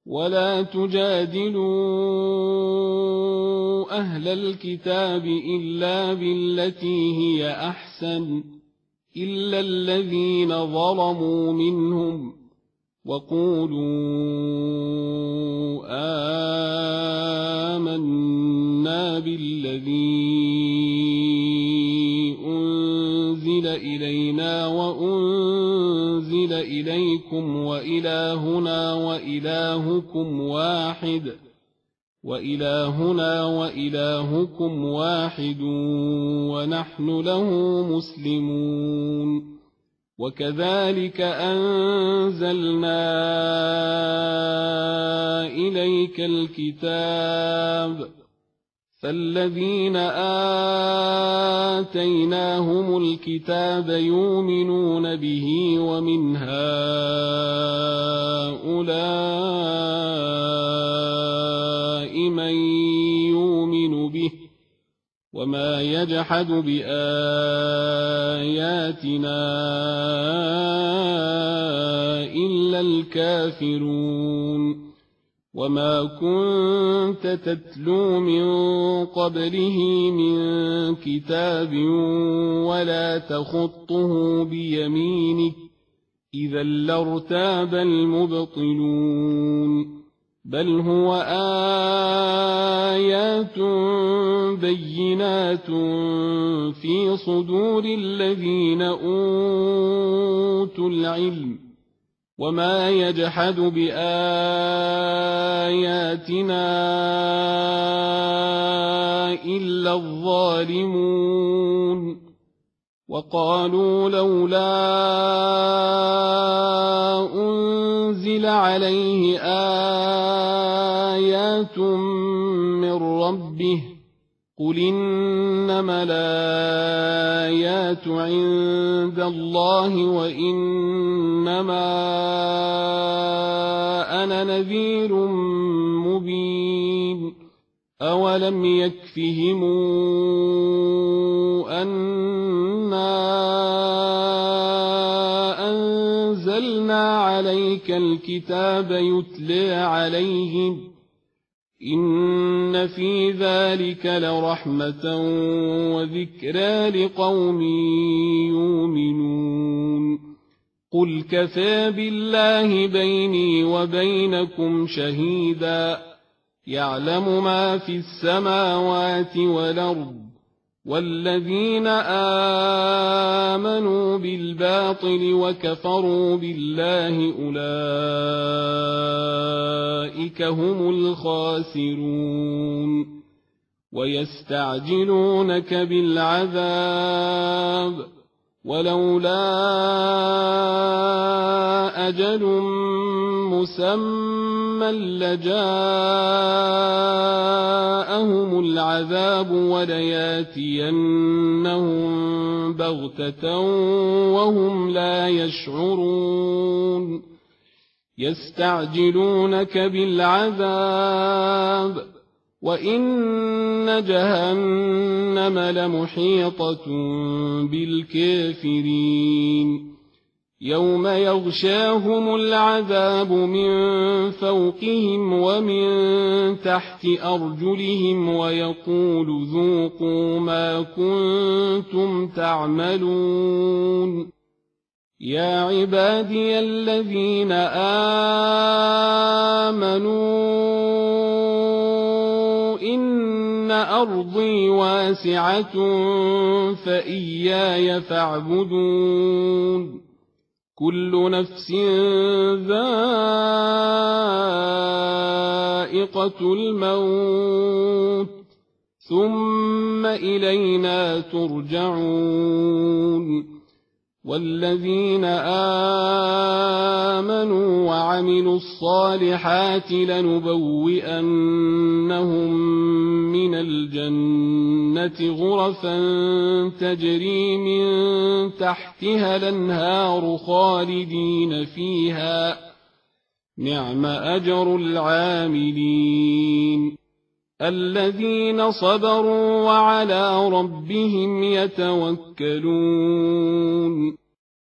ولا تجادلوا أهل الكتاب إلا بالتي هي أحسن إلا الذين ظلموا منهم وقولوا آمنا بالذي أنزل إلينا وأنزل إليكم وإلهنا وإلهكم واحد ونحن له مسلمون وكذلك أنزلنا إليك الكتاب فالذين آتيناهم الكتاب يؤمنون به ومن هؤلاء من يؤمن به وما يجحد بآياتنا إلا الكافرون وما كنت تتلو من قبله من كتاب ولا تخطه بيمينك إذا لارتاب المبطلون بل هو آيات بينات في صدور الذين أوتوا العلم وما يجحد بآياتنا إلا الظالمون وقالوا لولا أنزل عليه آيات من ربه قل إنما الآيات عند الله وإنما أنا نذير مبين أولم يكفهم أنا أنزلنا عليك الكتاب يتلى عليهم إن في ذلك لرحمة وذكرى لقوم يؤمنون قل كفى بالله بيني وبينكم شهيدا يعلم ما في السماوات والأرض والذين آمنوا بالباطل وكفروا بالله أولئك هم الخاسرون ويستعجلونك بالعذاب ولولا أجل مسمى لجاءهم العذاب ولياتينهم بغتة وهم لا يشعرون يستعجلونك بالعذاب وإن جهنم لمحيطة بالكافرين يوم يغشاهم العذاب من فوقهم ومن تحت أرجلهم ويقول ذوقوا ما كنتم تعملون يا عبادي الذين آمنوا إن أرضي واسعة فإياي فاعبدون كل نفس ذائقة الموت ثم إلينا ترجعون والذين آمنوا وعملوا الصالحات لنبوئنهم من الجنة غرفا تجري من تحتها الأنهار خالدين فيها نعم أجر العاملين الذين صبروا وعلى ربهم يتوكلون